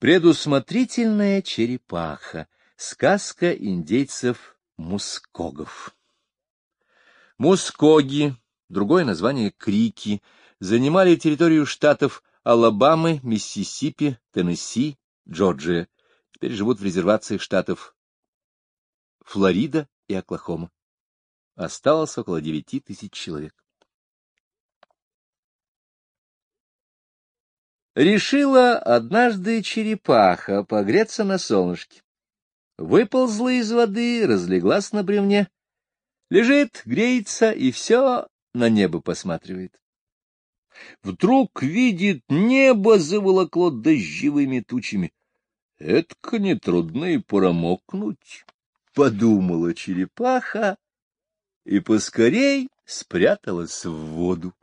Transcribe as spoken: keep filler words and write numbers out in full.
Предусмотрительная черепаха. Сказка индейцев Мускогов. Мускоги, другое название крики, занимали территорию штатов Алабамы, Миссисипи, Теннесси, Джорджия. Теперь живут в резервациях штатов Флорида и Оклахома. Осталось около девяти тысяч человек. Решила однажды черепаха погреться на солнышке. Выползла из воды, разлеглась на бревне. Лежит, греется и все на небо посматривает. Вдруг видит, небо заволокло дождевыми тучами. Этко нетрудно и промокнуть, — подумала черепаха и поскорей спряталась в воду.